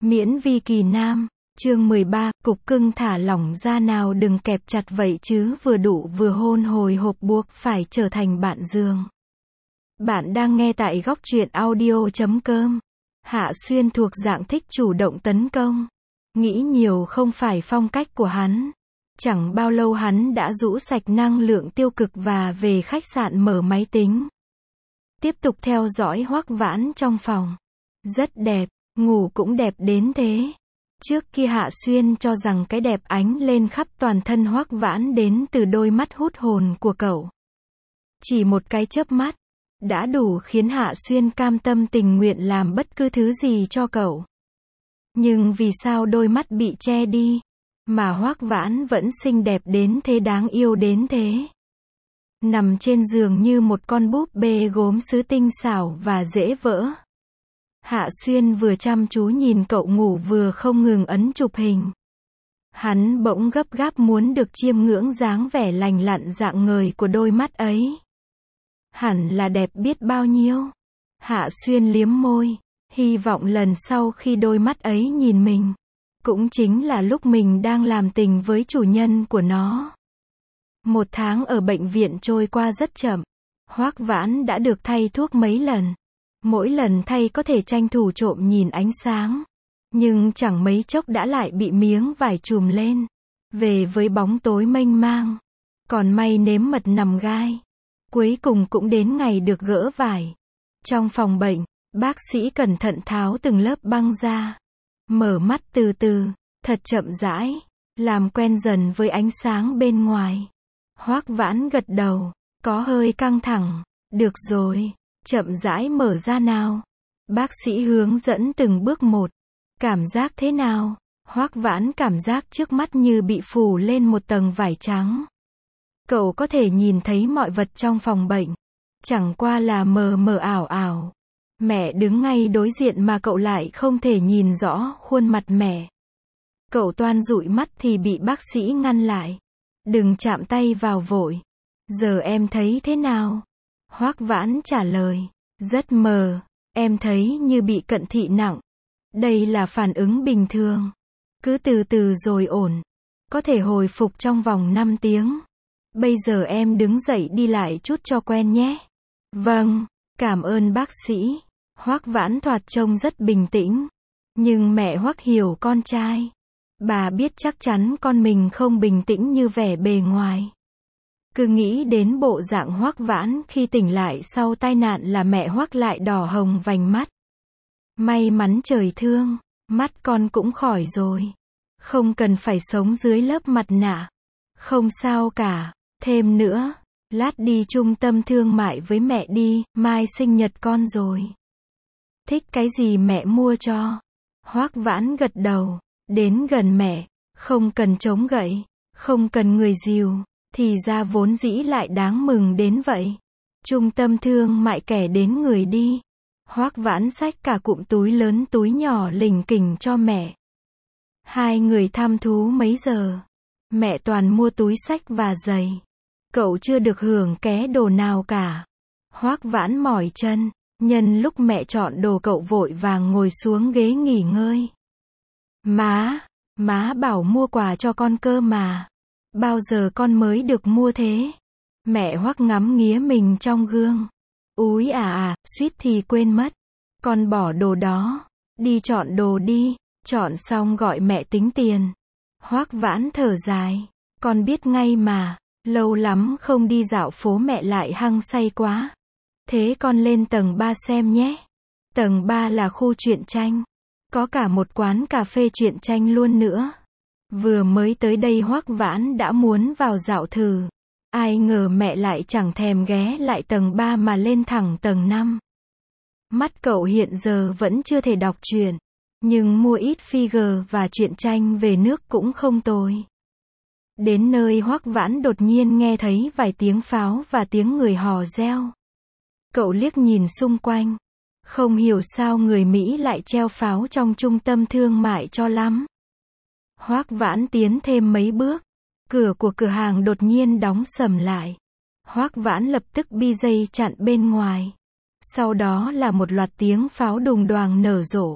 Miễn vi kỳ nam, chương 13, cục cưng thả lỏng ra nào đừng kẹp chặt vậy chứ vừa đụ vừa hôn hồi hộp buộc phải trở thành bạn giường. Bạn đang nghe tại góc truyện audio.com. Hạ Xuyên thuộc dạng thích chủ động tấn công. Nghĩ nhiều không phải phong cách của hắn. Chẳng bao lâu hắn đã rũ sạch năng lượng tiêu cực và về khách sạn mở máy tính. Tiếp tục theo dõi Hoắc Vãn trong phòng. Rất đẹp, ngủ cũng đẹp đến thế. Trước kia Hạ Xuyên cho rằng cái đẹp ánh lên khắp toàn thân Hoắc Vãn đến từ đôi mắt hút hồn của cậu. Chỉ một cái chớp mắt đã đủ khiến Hạ Xuyên cam tâm tình nguyện làm bất cứ thứ gì cho cậu. Nhưng vì sao đôi mắt bị che đi, mà Hoắc Vãn vẫn xinh đẹp đến thế, đáng yêu đến thế. Nằm trên giường như một con búp bê gốm sứ tinh xảo và dễ vỡ. Hạ Xuyên vừa chăm chú nhìn cậu ngủ vừa không ngừng ấn chụp hình. Hắn bỗng gấp gáp muốn được chiêm ngưỡng dáng vẻ lành lặn rạng ngời của đôi mắt ấy. Hẳn là đẹp biết bao nhiêu. Hạ Xuyên liếm môi, hy vọng lần sau khi đôi mắt ấy nhìn mình, cũng chính là lúc mình đang làm tình với chủ nhân của nó. Một tháng ở bệnh viện trôi qua rất chậm. Hoắc Vãn đã được thay thuốc mấy lần. Mỗi lần thay có thể tranh thủ trộm nhìn ánh sáng. Nhưng chẳng mấy chốc đã lại bị miếng vải trùm lên. Về với bóng tối mênh mang. Còn may nếm mật nằm gai. Cuối cùng cũng đến ngày được gỡ vải. Trong phòng bệnh, bác sĩ cẩn thận tháo từng lớp băng ra. Mở mắt từ từ, thật chậm rãi, làm quen dần với ánh sáng bên ngoài. Hoắc Vãn gật đầu, có hơi căng thẳng. Được rồi, chậm rãi mở ra nào. Bác sĩ hướng dẫn từng bước một. Cảm giác thế nào? Hoắc Vãn cảm giác trước mắt như bị phủ lên một tầng vải trắng. Cậu có thể nhìn thấy mọi vật trong phòng bệnh. Chẳng qua là mờ mờ ảo ảo. Mẹ đứng ngay đối diện mà cậu lại không thể nhìn rõ khuôn mặt mẹ. Cậu toan dụi mắt thì bị bác sĩ ngăn lại. Đừng chạm tay vào vội. Giờ em thấy thế nào? Hoắc Vãn trả lời. Rất mờ, em thấy như bị cận thị nặng. Đây là phản ứng bình thường. Cứ từ từ rồi ổn. Có thể hồi phục trong vòng 5 tiếng. Bây giờ em đứng dậy đi lại chút cho quen nhé. Vâng, cảm ơn bác sĩ. Hoắc Vãn thoạt trông rất bình tĩnh. Nhưng mẹ Hoắc hiểu con trai. Bà biết chắc chắn con mình không bình tĩnh như vẻ bề ngoài. Cứ nghĩ đến bộ dạng Hoắc Vãn khi tỉnh lại sau tai nạn là mẹ Hoắc lại đỏ hồng vành mắt. May mắn trời thương, mắt con cũng khỏi rồi. Không cần phải sống dưới lớp mặt nạ. Không sao cả, thêm nữa, lát đi trung tâm thương mại với mẹ đi, mai sinh nhật con rồi. Thích cái gì mẹ mua cho? Hoắc Vãn gật đầu, đến gần mẹ, không cần chống gậy, không cần người dìu. Thì ra vốn dĩ lại đáng mừng đến vậy. Trung tâm thương mại kẻ đến người đi. Hoắc Vãn xách cả cụm túi lớn túi nhỏ lỉnh kỉnh cho mẹ. Hai người thăm thú mấy giờ. Mẹ toàn mua túi xách và giày. Cậu chưa được hưởng ké đồ nào cả. Hoắc Vãn mỏi chân. Nhân lúc mẹ chọn đồ cậu vội vàng ngồi xuống ghế nghỉ ngơi. Má bảo mua quà cho con cơ mà. Bao giờ con mới được mua thế? Mẹ Hoắc ngắm nghía mình trong gương. Úi suýt thì quên mất. Con bỏ đồ đó. Đi chọn đồ đi. Chọn xong gọi mẹ tính tiền. Hoắc Vãn thở dài. Con biết ngay mà. Lâu lắm không đi dạo phố mẹ lại hăng say quá. Thế con lên tầng 3 xem nhé. Tầng 3 là khu truyện tranh. Có cả một quán cà phê truyện tranh luôn nữa. Vừa mới tới đây Hoắc Vãn đã muốn vào dạo thử. Ai ngờ mẹ lại chẳng thèm ghé lại tầng 3 mà lên thẳng tầng 5. Mắt cậu hiện giờ vẫn chưa thể đọc truyện. Nhưng mua ít figure và truyện tranh về nước cũng không tồi. Đến nơi Hoắc Vãn đột nhiên nghe thấy vài tiếng pháo và tiếng người hò reo. Cậu liếc nhìn xung quanh. Không hiểu sao người Mỹ lại treo pháo trong trung tâm thương mại cho lắm. Hoắc Vãn tiến thêm mấy bước. Cửa của cửa hàng đột nhiên đóng sầm lại. Hoắc Vãn lập tức bi dây chặn bên ngoài. Sau đó là một loạt tiếng pháo đùng đoàng nở rộ.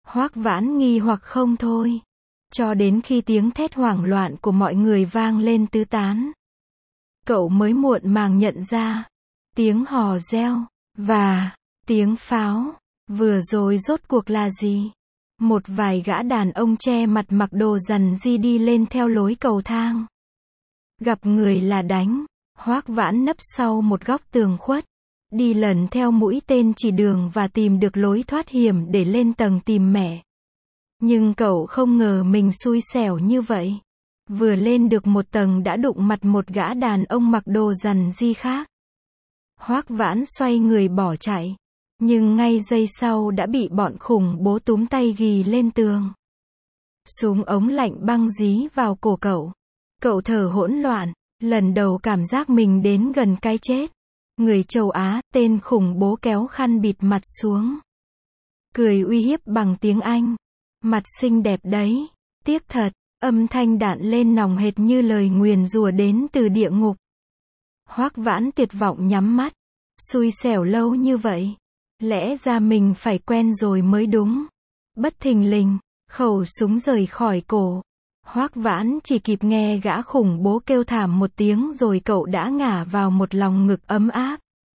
Hoắc Vãn nghi hoặc không thôi. Cho đến khi tiếng thét hoảng loạn của mọi người vang lên tứ tán. Cậu mới muộn màng nhận ra. Tiếng hò reo, và tiếng pháo, vừa rồi rốt cuộc là gì? Một vài gã đàn ông che mặt mặc đồ rằn ri đi lên theo lối cầu thang. Gặp người là đánh. Hoắc Vãn nấp sau một góc tường khuất. Đi lần theo mũi tên chỉ đường và tìm được lối thoát hiểm để lên tầng tìm mẹ. Nhưng cậu không ngờ mình xui xẻo như vậy. Vừa lên được một tầng đã đụng mặt một gã đàn ông mặc đồ rằn ri khác. Hoắc Vãn xoay người bỏ chạy. Nhưng ngay giây sau đã bị bọn khủng bố túm tay ghì lên tường. Súng ống lạnh băng dí vào cổ cậu. Cậu thở hỗn loạn, lần đầu cảm giác mình đến gần cái chết. Người châu Á, tên khủng bố kéo khăn bịt mặt xuống. Cười uy hiếp bằng tiếng Anh. Mặt xinh đẹp đấy. Tiếc thật, âm thanh đạn lên nòng hệt như lời nguyền rủa đến từ địa ngục. Hoắc Vãn tuyệt vọng nhắm mắt. Xui xẻo lâu như vậy. Lẽ ra mình phải quen rồi mới đúng. Bất thình lình, khẩu súng rời khỏi cổ. Hoắc Vãn chỉ kịp nghe gã khủng bố kêu thảm một tiếng rồi cậu đã ngả vào một lòng ngực ấm áp.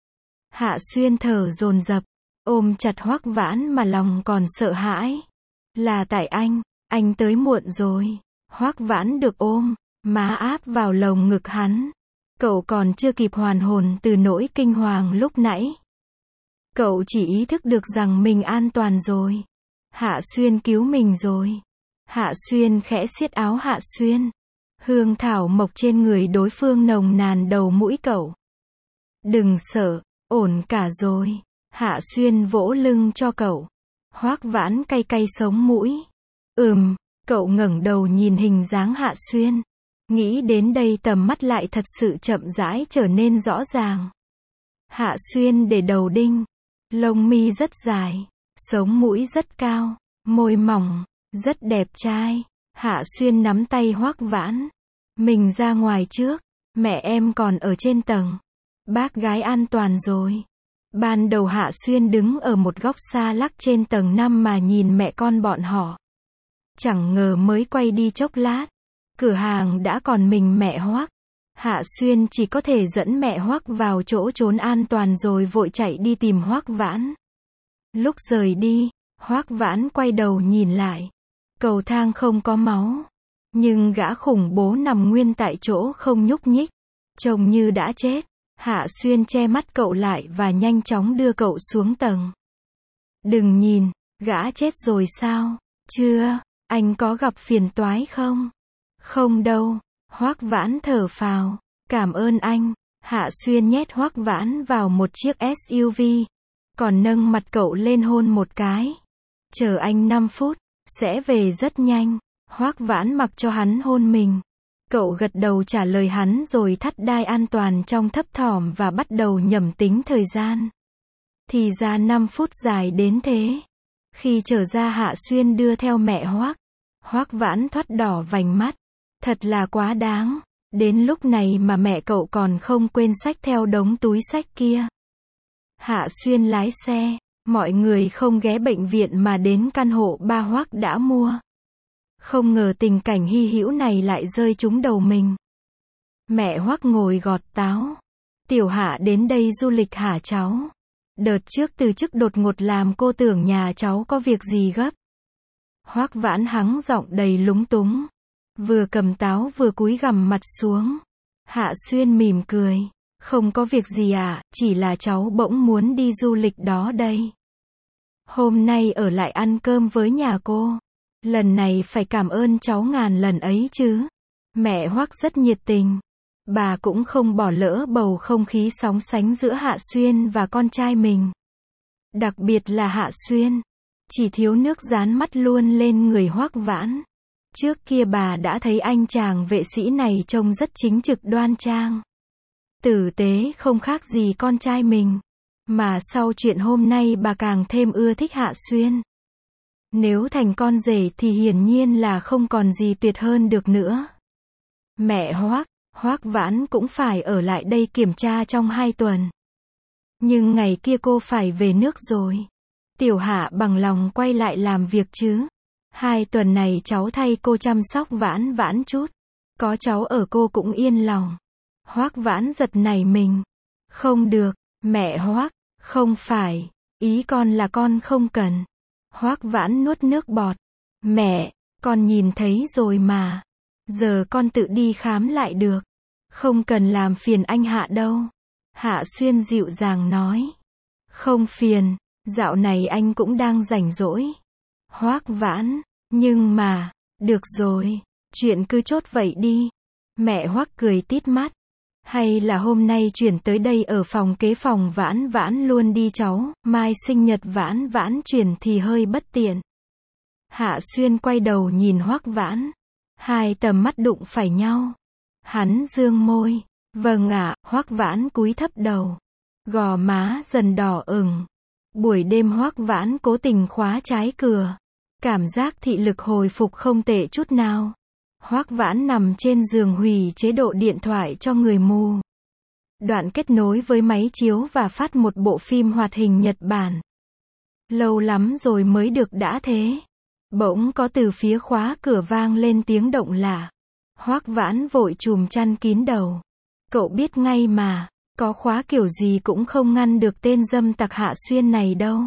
Hạ Xuyên thở dồn dập, ôm chặt Hoắc Vãn mà lòng còn sợ hãi. Là tại anh tới muộn rồi. Hoắc Vãn được ôm, má áp vào lồng ngực hắn. Cậu còn chưa kịp hoàn hồn từ nỗi kinh hoàng lúc nãy. Cậu chỉ ý thức được rằng mình an toàn rồi. Hạ Xuyên cứu mình rồi. Hạ Xuyên khẽ siết áo Hạ Xuyên. Hương thảo mộc trên người đối phương nồng nàn đầu mũi cậu. Đừng sợ, ổn cả rồi. Hạ Xuyên vỗ lưng cho cậu. Hoắc Vãn cay cay sống mũi. Cậu ngẩng đầu nhìn hình dáng Hạ Xuyên. Nghĩ đến đây tầm mắt lại thật sự chậm rãi trở nên rõ ràng. Hạ Xuyên để đầu đinh. Lông mi rất dài. Sống mũi rất cao. Môi mỏng. Rất đẹp trai. Hạ Xuyên nắm tay Hoắc Vãn. Mình ra ngoài trước. Mẹ em còn ở trên tầng. Bác gái an toàn rồi. Ban đầu Hạ Xuyên đứng ở một góc xa lắc trên tầng 5 mà nhìn mẹ con bọn họ. Chẳng ngờ mới quay đi chốc lát. Cửa hàng đã còn mình mẹ Hoắc. Hạ Xuyên chỉ có thể dẫn mẹ Hoắc vào chỗ trốn an toàn rồi vội chạy đi tìm Hoắc Vãn. Lúc rời đi, Hoắc Vãn quay đầu nhìn lại. Cầu thang không có máu. Nhưng gã khủng bố nằm nguyên tại chỗ không nhúc nhích. Trông như đã chết. Hạ Xuyên che mắt cậu lại và nhanh chóng đưa cậu xuống tầng. Đừng nhìn, gã chết rồi sao? Chưa, anh có gặp phiền toái không? Không đâu. Hoắc Vãn thở phào. Cảm ơn anh. Hạ Xuyên nhét Hoắc Vãn vào một chiếc SUV. Còn nâng mặt cậu lên hôn một cái. Chờ anh 5 phút, sẽ về rất nhanh. Hoắc Vãn mặc cho hắn hôn mình. Cậu gật đầu trả lời hắn rồi thắt đai an toàn trong thấp thỏm và bắt đầu nhẩm tính thời gian. Thì ra 5 phút dài đến thế. Khi trở ra Hạ Xuyên đưa theo mẹ Hoắc. Hoắc Vãn thoắt đỏ vành mắt. Thật là quá đáng. Đến lúc này mà mẹ cậu còn không quên xách theo đống túi xách kia. Hạ Xuyên lái xe. Mọi người không ghé bệnh viện mà đến căn hộ ba Hoắc đã mua. Không ngờ tình cảnh hy hữu này lại rơi trúng đầu mình. Mẹ Hoắc ngồi gọt táo. Tiểu Hạ đến đây du lịch hả cháu? Đợt trước từ chức đột ngột làm cô tưởng nhà cháu có việc gì gấp. Hoắc Vãn hắng giọng đầy lúng túng. Vừa cầm táo vừa cúi gằm mặt xuống. Hạ Xuyên mỉm cười. Không có việc gì ạ, chỉ là cháu bỗng muốn đi du lịch đó đây. Hôm nay ở lại ăn cơm với nhà cô. Lần này phải cảm ơn cháu ngàn lần ấy chứ. Mẹ Hoắc rất nhiệt tình. Bà cũng không bỏ lỡ bầu không khí sóng sánh giữa Hạ Xuyên và con trai mình. Đặc biệt là Hạ Xuyên. Chỉ thiếu nước dán mắt luôn lên người Hoắc Vãn. Trước kia bà đã thấy anh chàng vệ sĩ này trông rất chính trực đoan trang. Tử tế không khác gì con trai mình. Mà sau chuyện hôm nay bà càng thêm ưa thích Hạ Xuyên. Nếu thành con rể thì hiển nhiên là không còn gì tuyệt hơn được nữa. Mẹ Hoắc Vãn cũng phải ở lại đây kiểm tra trong 2 tuần. Nhưng ngày kia cô phải về nước rồi. Tiểu Hạ bằng lòng quay lại làm việc chứ. 2 tuần này cháu thay cô chăm sóc Vãn Vãn chút. Có cháu ở cô cũng yên lòng. Hoắc Vãn giật nảy mình. Không được, mẹ Hoắc, không phải, ý con là con không cần. Hoắc Vãn nuốt nước bọt. Mẹ, con nhìn thấy rồi mà. Giờ con tự đi khám lại được. Không cần làm phiền anh Hạ đâu. Hạ Xuyên dịu dàng nói. Không phiền, dạo này anh cũng đang rảnh rỗi. Hoắc Vãn, nhưng mà, được rồi, chuyện cứ chốt vậy đi. Mẹ Hoắc cười tít mắt. Hay là hôm nay chuyển tới đây ở phòng kế phòng Vãn Vãn luôn đi cháu, mai sinh nhật Vãn Vãn chuyển thì hơi bất tiện. Hạ Xuyên quay đầu nhìn Hoắc Vãn. 2 tầm mắt đụng phải nhau. Hắn dương môi. Vâng ạ, Hoắc Vãn cúi thấp đầu. Gò má dần đỏ ửng. Buổi đêm Hoắc Vãn cố tình khóa trái cửa. Cảm giác thị lực hồi phục không tệ chút nào. Hoắc Vãn nằm trên giường hủy chế độ điện thoại cho người mù. Đoạn kết nối với máy chiếu và phát một bộ phim hoạt hình Nhật Bản. Lâu lắm rồi mới được đã thế. Bỗng có từ phía khóa cửa vang lên tiếng động lạ. Hoắc Vãn vội chùm chăn kín đầu. Cậu biết ngay mà, có khóa kiểu gì cũng không ngăn được tên dâm tặc Hạ Xuyên này đâu.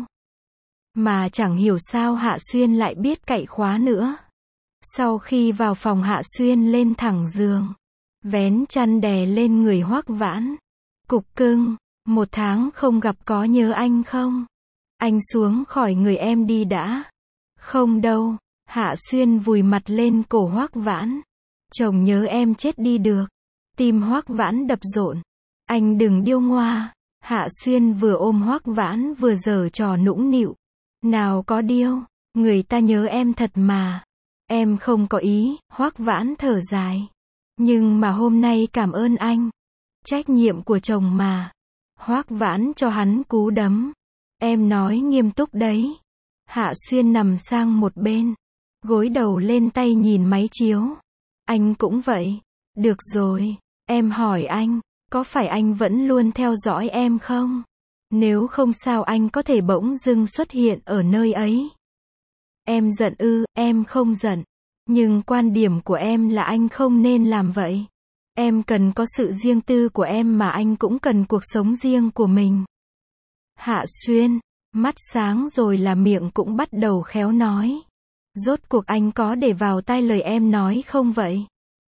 Mà chẳng hiểu sao Hạ Xuyên lại biết cậy khóa nữa. Sau khi vào phòng Hạ Xuyên lên thẳng giường. Vén chăn đè lên người Hoắc Vãn. Cục cưng, 1 tháng không gặp có nhớ anh không? Anh xuống khỏi người em đi đã. Không đâu, Hạ Xuyên vùi mặt lên cổ Hoắc Vãn. Chồng nhớ em chết đi được. Tim Hoắc Vãn đập rộn. Anh đừng điêu ngoa. Hạ Xuyên vừa ôm Hoắc Vãn vừa giở trò nũng nịu. Nào có điêu, người ta nhớ em thật mà. Em không có ý, Hoắc Vãn thở dài. Nhưng mà hôm nay cảm ơn anh. Trách nhiệm của chồng mà. Hoắc Vãn cho hắn cú đấm. Em nói nghiêm túc đấy. Hạ Xuyên nằm sang một bên. Gối đầu lên tay nhìn máy chiếu. Anh cũng vậy. Được rồi, em hỏi anh, có phải anh vẫn luôn theo dõi em không? Nếu không sao anh có thể bỗng dưng xuất hiện ở nơi ấy? Em giận ư? Em không giận. Nhưng quan điểm của em là anh không nên làm vậy. Em cần có sự riêng tư của em mà anh cũng cần cuộc sống riêng của mình. Hạ Xuyên, mắt sáng rồi là miệng cũng bắt đầu khéo nói. Rốt cuộc anh có để vào tai lời em nói không vậy?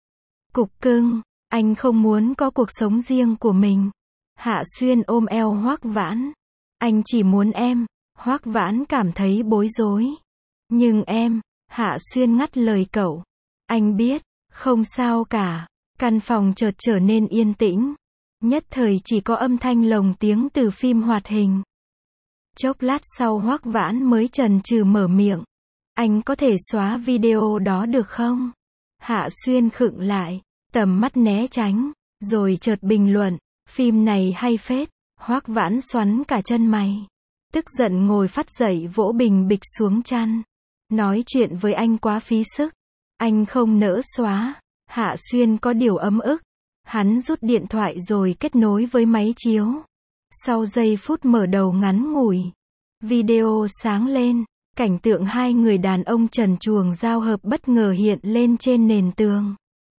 Cục cưng, anh không muốn có cuộc sống riêng của mình. Hạ Xuyên ôm eo Hoắc Vãn. Anh chỉ muốn em. Hoắc Vãn cảm thấy bối rối. Nhưng em, Hạ Xuyên ngắt lời cậu. Anh biết, không sao cả. Căn phòng chợt trở nên yên tĩnh. Nhất thời chỉ có âm thanh lồng tiếng từ phim hoạt hình. Chốc lát sau Hoắc Vãn mới chần chừ mở miệng. Anh có thể xóa video đó được không? Hạ Xuyên khựng lại, tầm mắt né tránh, rồi chợt bình luận. Phim này hay phết. Hoắc Vãn xoắn cả chân mày. Tức giận ngồi phắt dậy vỗ bình bịch xuống chăn. Nói chuyện với anh quá phí sức. Anh không nỡ xóa. Hạ Xuyên có điều ấm ức. Hắn rút điện thoại rồi kết nối với máy chiếu. Sau giây phút mở đầu ngắn ngủi, video sáng lên. Cảnh tượng 2 người đàn ông trần truồng giao hợp bất ngờ hiện lên trên nền tường.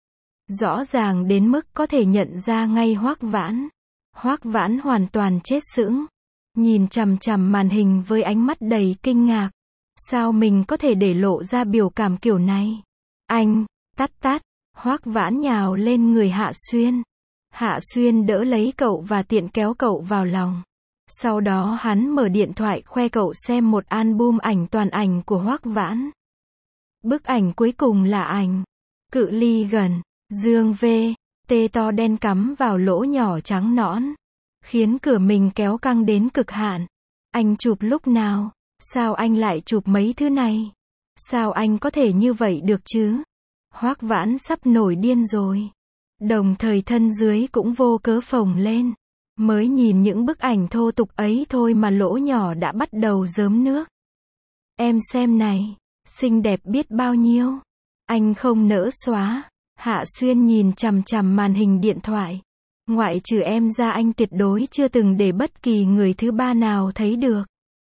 Rõ ràng đến mức có thể nhận ra ngay Hoắc Vãn. Hoắc Vãn hoàn toàn chết sững. Nhìn chằm chằm màn hình với ánh mắt đầy kinh ngạc. Sao mình có thể để lộ ra biểu cảm kiểu này? Anh, tắt. Hoắc Vãn nhào lên người Hạ Xuyên. Hạ Xuyên đỡ lấy cậu và tiện kéo cậu vào lòng. Sau đó hắn mở điện thoại khoe cậu xem một album ảnh toàn ảnh của Hoắc Vãn. Bức ảnh cuối cùng là ảnh cự ly gần, dương V, tê to đen cắm vào lỗ nhỏ trắng nõn. Khiến cửa mình kéo căng đến cực hạn. Anh chụp lúc nào? Sao anh lại chụp mấy thứ này? Sao anh có thể như vậy được chứ? Hoắc Vãn sắp nổi điên rồi. Đồng thời thân dưới cũng vô cớ phồng lên. Mới nhìn những bức ảnh thô tục ấy thôi mà lỗ nhỏ đã bắt đầu rớm nước. Em xem này, xinh đẹp biết bao nhiêu. Anh không nỡ xóa. Hạ Xuyên nhìn chằm chằm màn hình điện thoại. Ngoại trừ em ra anh tuyệt đối chưa từng để bất kỳ người thứ ba nào thấy được.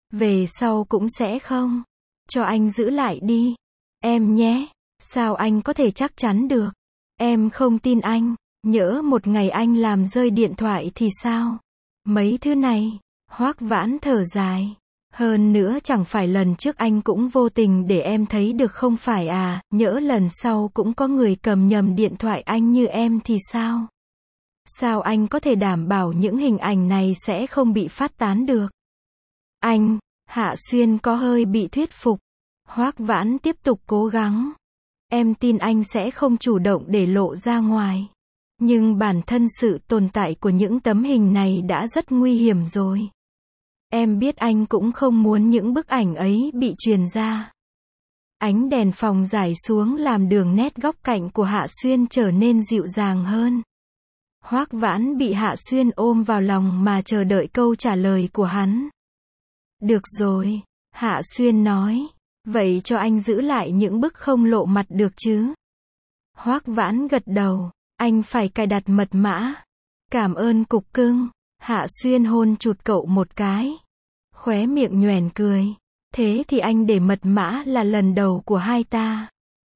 Về sau cũng sẽ không. Cho anh giữ lại đi. Em nhé. Sao anh có thể chắc chắn được? Em không tin anh. Nhỡ một ngày anh làm rơi điện thoại thì sao? Mấy thứ này. Hoắc Vãn thở dài. Hơn nữa chẳng phải lần trước anh cũng vô tình để em thấy được không phải à, nhỡ lần sau cũng có người cầm nhầm điện thoại anh như em thì sao? Sao anh có thể đảm bảo những hình ảnh này sẽ không bị phát tán được? Anh, Hạ Xuyên có hơi bị thuyết phục. Hoắc Vãn tiếp tục cố gắng. Em tin anh sẽ không chủ động để lộ ra ngoài. Nhưng bản thân sự tồn tại của những tấm hình này đã rất nguy hiểm rồi. Em biết anh cũng không muốn những bức ảnh ấy bị truyền ra. Ánh đèn phòng rải xuống làm đường nét góc cạnh của Hạ Xuyên trở nên dịu dàng hơn. Hoắc Vãn bị Hạ Xuyên ôm vào lòng mà chờ đợi câu trả lời của hắn. Được rồi, Hạ Xuyên nói. Vậy cho anh giữ lại những bức không lộ mặt được chứ? Hoắc Vãn gật đầu. Anh phải cài đặt mật mã. Cảm ơn cục cưng. Hạ Xuyên hôn chụt cậu một cái. Khóe miệng nhoẻn cười. Thế thì anh để mật mã là lần đầu của hai ta.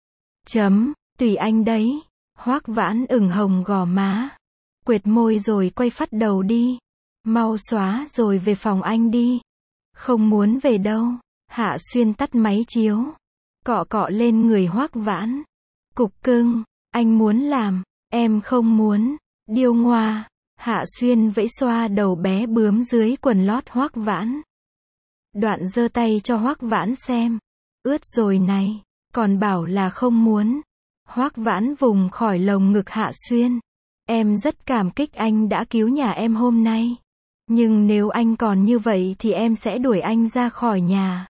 Tùy anh đấy. Hoắc Vãn ửng hồng gò má. Quệt môi rồi quay phát đầu đi. Mau xóa rồi về phòng anh đi. Không muốn về đâu. Hạ Xuyên tắt máy chiếu. Cọ cọ lên người Hoắc Vãn. Cục cưng, anh muốn làm. Em không muốn. Điêu ngoa. Hạ Xuyên vẫy xoa đầu bé bướm dưới quần lót Hoắc Vãn. Đoạn giơ tay cho Hoắc Vãn xem. Ướt rồi này. Còn bảo là không muốn. Hoắc Vãn vùng khỏi lồng ngực Hạ Xuyên. Em rất cảm kích anh đã cứu nhà em hôm nay. Nhưng nếu anh còn như vậy thì em sẽ đuổi anh ra khỏi nhà.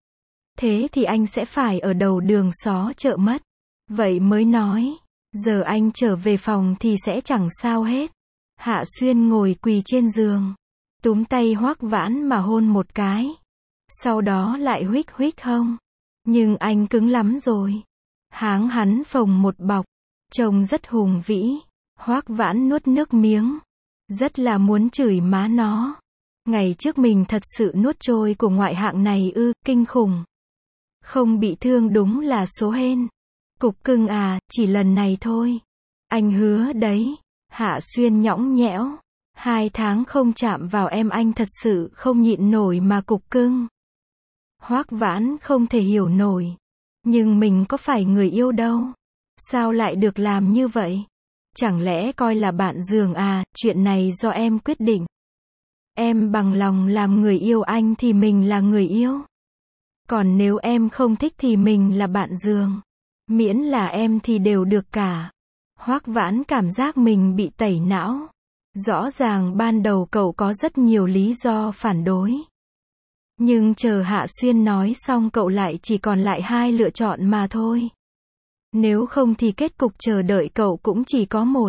Thế thì anh sẽ phải ở đầu đường xó chợ mất. Vậy mới nói. Giờ anh trở về phòng thì sẽ chẳng sao hết. Hạ Xuyên ngồi quỳ trên giường. Túm tay Hoắc Vãn mà hôn một cái. Sau đó lại huých huých hông. Nhưng anh cứng lắm rồi. Háng hắn phồng một bọc. Trông rất hùng vĩ. Hoắc Vãn nuốt nước miếng. Rất là muốn chửi má nó. Ngày trước mình thật sự nuốt trôi của ngoại hạng này ư, kinh khủng. Không bị thương đúng là số hên. Cục cưng à, chỉ lần này thôi. Anh hứa đấy. Hạ Xuyên nhõng nhẽo. 2 tháng không chạm vào em anh thật sự không nhịn nổi mà cục cưng. Hoắc Vãn không thể hiểu nổi. Nhưng mình có phải người yêu đâu. Sao lại được làm như vậy? Chẳng lẽ coi là bạn giường à, chuyện này do em quyết định. Em bằng lòng làm người yêu anh thì mình là người yêu. Còn nếu em không thích thì mình là bạn giường. Miễn là em thì đều được cả. Hoắc Vãn cảm giác mình bị tẩy não. Rõ ràng ban đầu cậu có rất nhiều lý do phản đối. Nhưng chờ Hạ Xuyên nói xong cậu lại chỉ còn lại 2 lựa chọn mà thôi. Nếu không thì kết cục chờ đợi cậu cũng chỉ có một.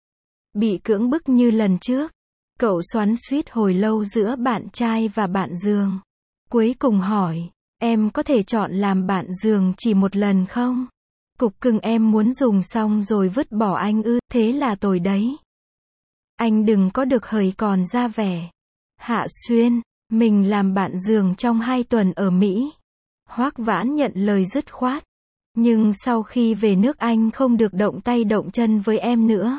Bị cưỡng bức như lần trước. Cậu xoắn xuýt hồi lâu giữa bạn trai và bạn giường. Cuối cùng hỏi, em có thể chọn làm bạn giường chỉ một lần không? Cục cưng em muốn dùng xong rồi vứt bỏ anh ư, thế là tồi đấy. Anh đừng có được hời còn ra vẻ. Hạ Xuyên, mình làm bạn giường trong 2 tuần ở Mỹ. Hoắc Vãn nhận lời dứt khoát. Nhưng sau khi về nước anh không được động tay động chân với em nữa.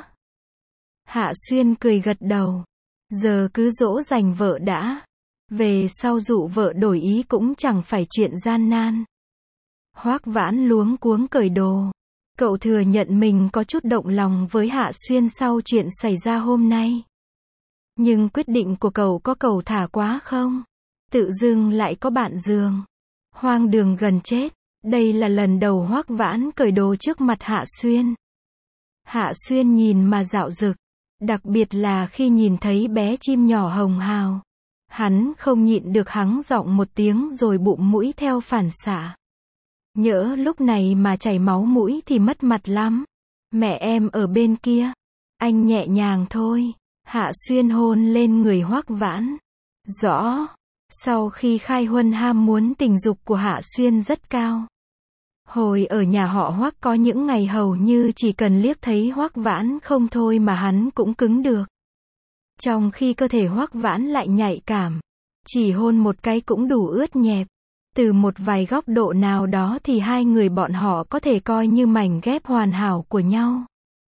Hạ Xuyên cười gật đầu. Giờ cứ dỗ dành vợ đã. Về sau dụ vợ đổi ý cũng chẳng phải chuyện gian nan. Hoắc Vãn luống cuống cởi đồ. Cậu thừa nhận mình có chút động lòng với Hạ Xuyên sau chuyện xảy ra hôm nay. Nhưng quyết định của cậu có cầu thả quá không? Tự dưng lại có bạn giường. Hoang đường gần chết. Đây là lần đầu Hoắc Vãn cởi đồ trước mặt Hạ Xuyên. Hạ Xuyên nhìn mà dạo dực. Đặc biệt là khi nhìn thấy bé chim nhỏ hồng hào. Hắn không nhịn được hắng giọng một tiếng rồi bụm mũi theo phản xạ. Nhỡ lúc này mà chảy máu mũi thì mất mặt lắm. Mẹ em ở bên kia. Anh nhẹ nhàng thôi. Hạ Xuyên hôn lên người Hoắc Vãn. Rõ. Sau khi khai huân ham muốn tình dục của Hạ Xuyên rất cao. Hồi ở nhà họ Hoắc có những ngày hầu như chỉ cần liếc thấy Hoắc Vãn không thôi mà hắn cũng cứng được. Trong khi cơ thể Hoắc Vãn lại nhạy cảm. Chỉ hôn một cái cũng đủ ướt nhẹp. Từ một vài góc độ nào đó thì hai người bọn họ có thể coi như mảnh ghép hoàn hảo của nhau.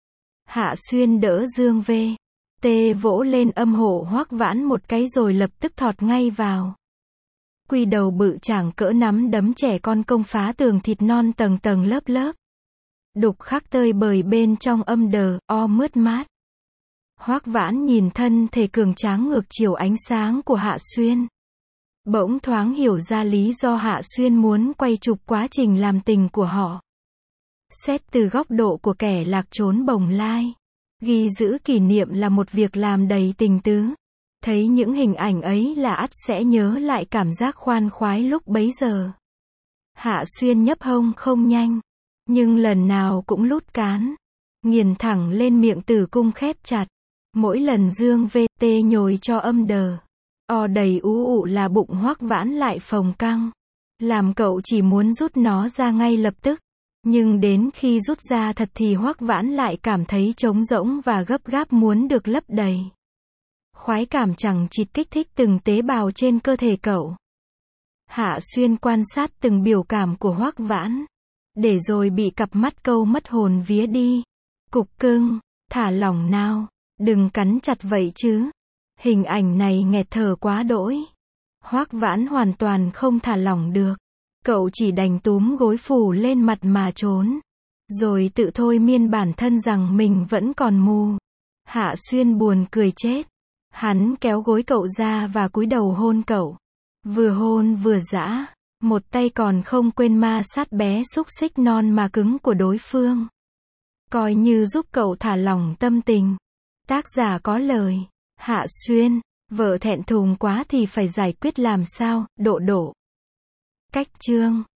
Hạ Xuyên đỡ Dương V.T vỗ lên âm hộ Hoắc Vãn một cái rồi lập tức thọt ngay vào. Quy đầu bự chảng cỡ nắm đấm trẻ con công phá tường thịt non tầng tầng lớp lớp. Đục khắc tơi bời bên trong âm đờ, mướt mát. Hoắc Vãn nhìn thân thể cường tráng ngược chiều ánh sáng của Hạ Xuyên. Bỗng thoáng hiểu ra lý do Hạ Xuyên muốn quay chụp quá trình làm tình của họ. Xét từ góc độ của kẻ lạc trốn bồng lai, ghi giữ kỷ niệm là một việc làm đầy tình tứ. Thấy những hình ảnh ấy là ắt sẽ nhớ lại cảm giác khoan khoái lúc bấy giờ. Hạ Xuyên nhấp hông không nhanh, nhưng lần nào cũng lút cán, nghiền thẳng lên miệng tử cung khép chặt. Mỗi lần Dương V.T nhồi cho âm đờ, đầy ú ụ là bụng Hoắc Vãn lại phồng căng. Làm cậu chỉ muốn rút nó ra ngay lập tức. Nhưng đến khi rút ra thật thì Hoắc Vãn lại cảm thấy trống rỗng và gấp gáp muốn được lấp đầy. Khoái cảm chẳng chịt kích thích từng tế bào trên cơ thể cậu. Hạ Xuyên quan sát từng biểu cảm của Hoắc Vãn, để rồi bị cặp mắt câu mất hồn vía đi. Cục cưng, thả lỏng nào, đừng cắn chặt vậy chứ. Hình ảnh này nghẹt thở quá đỗi. Hoắc Vãn hoàn toàn không thả lỏng được. Cậu chỉ đành túm gối phủ lên mặt mà trốn. Rồi tự thôi miên bản thân rằng mình vẫn còn mù. Hạ Xuyên buồn cười chết. Hắn kéo gối cậu ra và cúi đầu hôn cậu. Vừa hôn vừa dã. Một tay còn không quên ma sát bé xúc xích non mà cứng của đối phương. Coi như giúp cậu thả lỏng tâm tình. Tác giả có lời. Hạ Xuyên, vợ thẹn thùng quá thì phải giải quyết làm sao, độ. Cách chương